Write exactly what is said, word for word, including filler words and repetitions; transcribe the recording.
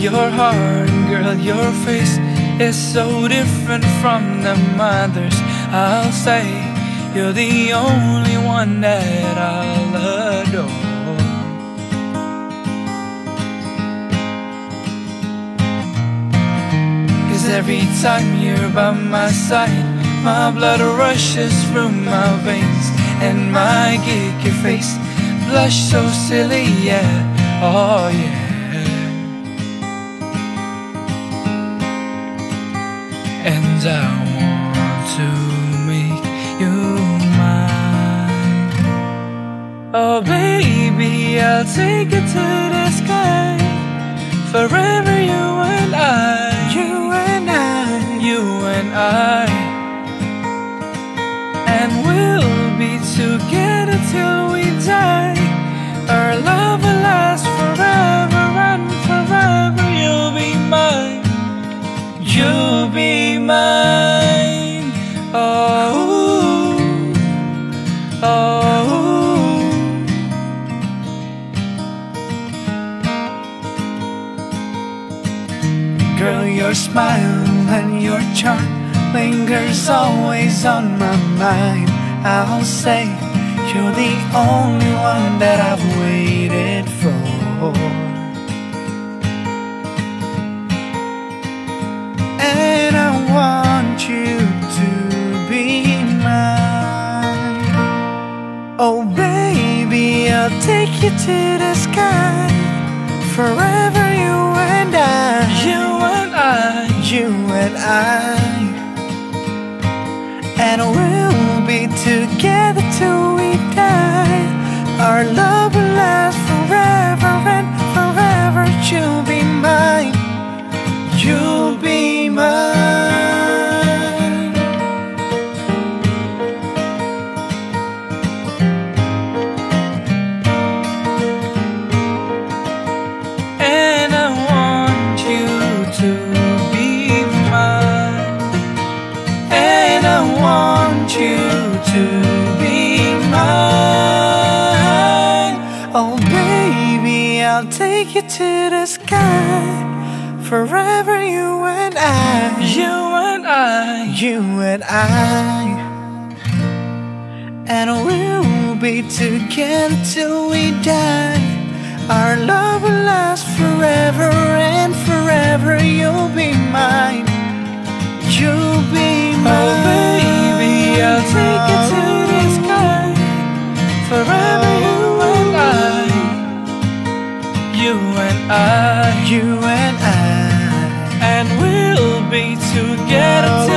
your heart, and girl, your face is so different from the others. I'll say you're the only one that I'll adore. 'Cause every time you're by my side, my blood rushes through my veins, and my gig, your face, blush so silly, yeah, oh yeah. And I want to make you mine. Oh baby, I'll take you to the sky. Forever you and I, you and I, you and I. And we'll be together till we die. Our love will last forever and forever. You'll be mine, you'll be mine. Oh, oh. Girl, your smile and your charm lingers always on my mind. I'll say you're the only one that I've waited for. And I want you to be mine. Oh baby, I'll take you to the sky. Forever you and I, you and I, you and I. And we'll be together till we die. Our love will last forever and forever. You'll be mine, you'll be mine. And I want you to be mine. And I want you to be mine. Oh baby, I'll take you to the sky. Forever you and I, you and I, you and I. And we'll be together till we die. Our love will last forever and forever. You'll be mine, you'll be mine. Oh baby, I'll take you to the sky. Forever you and I, you and I, you and I. And we'll be together till